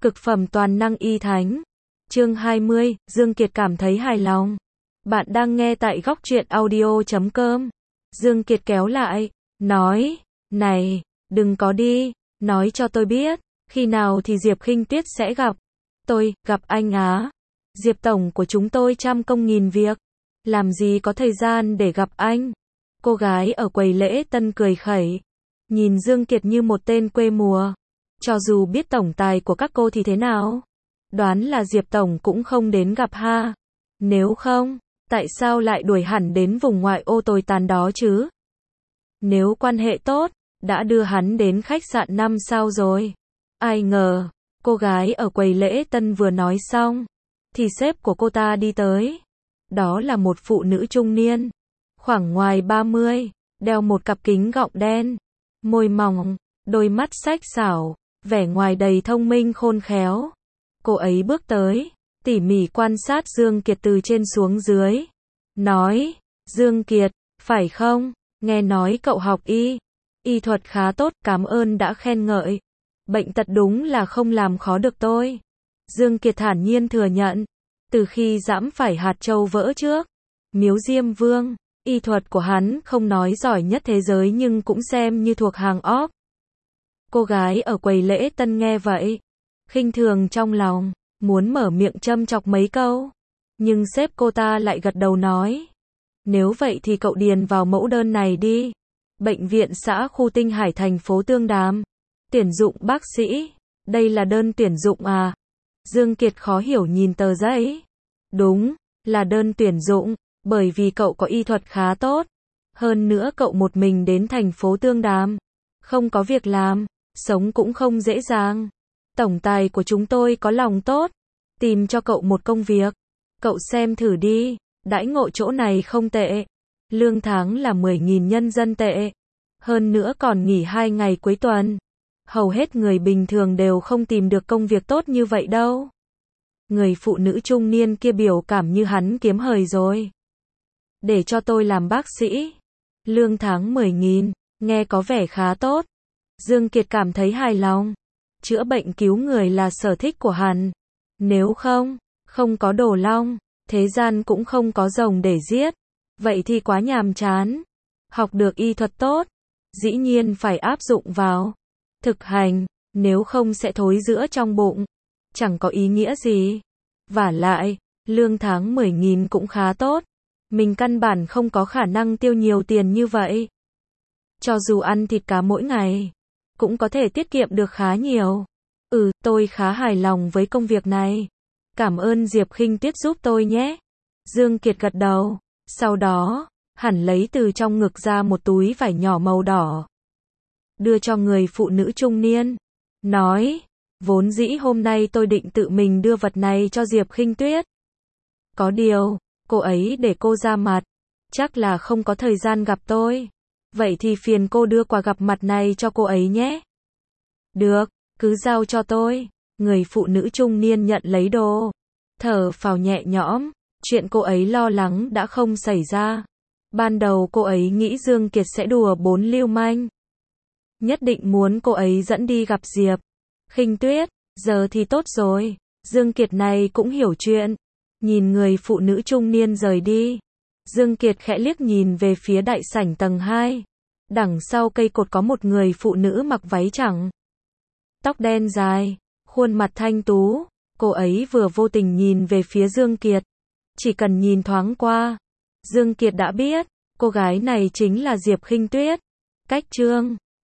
Cực phẩm toàn năng y thánh. Chương 20, Dương Kiệt cảm thấy hài lòng. Bạn đang nghe tại góc truyện audio.com. Dương Kiệt kéo lại, nói, này, đừng có đi, nói cho tôi biết, khi nào thì Diệp Khinh Tuyết sẽ gặp. Tôi, gặp anh á. Diệp Tổng của chúng tôi trăm công nghìn việc. Làm gì có thời gian để gặp anh. Cô gái ở quầy lễ tân cười khẩy. Nhìn Dương Kiệt như một tên quê mùa. Cho dù biết tổng tài của các cô thì thế nào? Đoán là Diệp Tổng cũng không đến gặp ha. Nếu không, tại sao lại đuổi hẳn đến vùng ngoại ô tồi tàn đó chứ? Nếu quan hệ tốt, đã đưa hắn đến khách sạn 5 sao rồi. Ai ngờ, cô gái ở quầy lễ tân vừa nói xong, thì sếp của cô ta đi tới. Đó là một phụ nữ trung niên, khoảng ngoài 30, đeo một cặp kính gọng đen, môi mỏng, đôi mắt sắc sảo, vẻ ngoài đầy thông minh khôn khéo. Cô ấy bước tới, tỉ mỉ quan sát Dương Kiệt từ trên xuống dưới. Nói, Dương Kiệt, phải không? Nghe nói cậu học y thuật khá tốt, cảm ơn đã khen ngợi. Bệnh tật đúng là không làm khó được tôi. Dương Kiệt thản nhiên thừa nhận, từ khi giẫm phải hạt châu vỡ trước, Miếu Diêm Vương, y thuật của hắn không nói giỏi nhất thế giới nhưng cũng xem như thuộc hàng óp. Cô gái ở quầy lễ tân nghe vậy, khinh thường trong lòng, muốn mở miệng châm chọc mấy câu. Nhưng sếp cô ta lại gật đầu nói, nếu vậy thì cậu điền vào mẫu đơn này đi. Bệnh viện xã khu Tinh Hải thành phố Tương Đàm. Tuyển dụng bác sĩ. Đây là đơn tuyển dụng à? Dương Kiệt khó hiểu nhìn tờ giấy. Đúng, là đơn tuyển dụng, bởi vì cậu có y thuật khá tốt. Hơn nữa cậu một mình đến thành phố Tương Đàm. Không có việc làm, sống cũng không dễ dàng. Tổng tài của chúng tôi có lòng tốt, tìm cho cậu một công việc. Cậu xem thử đi, đãi ngộ chỗ này không tệ. Lương tháng là 10.000 nhân dân tệ. Hơn nữa còn nghỉ 2 ngày cuối tuần. Hầu hết người bình thường đều không tìm được công việc tốt như vậy đâu. Người phụ nữ trung niên kia biểu cảm như hắn kiếm hời rồi. Để cho tôi làm bác sĩ. Lương tháng 10.000, nghe có vẻ khá tốt. Dương Kiệt cảm thấy hài lòng. Chữa bệnh cứu người là sở thích của hắn. Nếu không có đồ long, thế gian cũng không có rồng để giết. Vậy thì quá nhàm chán. Học được y thuật tốt, dĩ nhiên phải áp dụng vào thực hành, nếu không sẽ thối rữa trong bụng. Chẳng có ý nghĩa gì. Vả lại, lương tháng 10.000 cũng khá tốt. Mình căn bản không có khả năng tiêu nhiều tiền như vậy. Cho dù ăn thịt cá mỗi ngày, cũng có thể tiết kiệm được khá nhiều. Tôi khá hài lòng với công việc này. Cảm ơn Diệp Khinh Tuyết giúp tôi nhé. Dương Kiệt gật đầu. Sau đó, hắn lấy từ trong ngực ra một túi vải nhỏ màu đỏ. Đưa cho người phụ nữ trung niên. Nói, vốn dĩ hôm nay tôi định tự mình đưa vật này cho Diệp Khinh Tuyết. Có điều, cô ấy để cô ra mặt. Chắc là không có thời gian gặp tôi. Vậy thì phiền cô đưa quà gặp mặt này cho cô ấy nhé. Được, cứ giao cho tôi. Người phụ nữ trung niên nhận lấy đồ. Thở phào nhẹ nhõm. Chuyện cô ấy lo lắng đã không xảy ra. Ban đầu cô ấy nghĩ Dương Kiệt sẽ đùa bốn lưu manh. Nhất định muốn cô ấy dẫn đi gặp Diệp Khinh Tuyết. Giờ thì tốt rồi. Dương Kiệt này cũng hiểu chuyện. Nhìn người phụ nữ trung niên rời đi. Dương Kiệt khẽ liếc nhìn về phía đại sảnh tầng 2. Đằng sau cây cột có một người phụ nữ mặc váy trắng. Tóc đen dài. Khuôn mặt thanh tú. Cô ấy vừa vô tình nhìn về phía Dương Kiệt. Chỉ cần nhìn thoáng qua, Dương Kiệt đã biết, cô gái này chính là Diệp Khinh Tuyết. Cách chương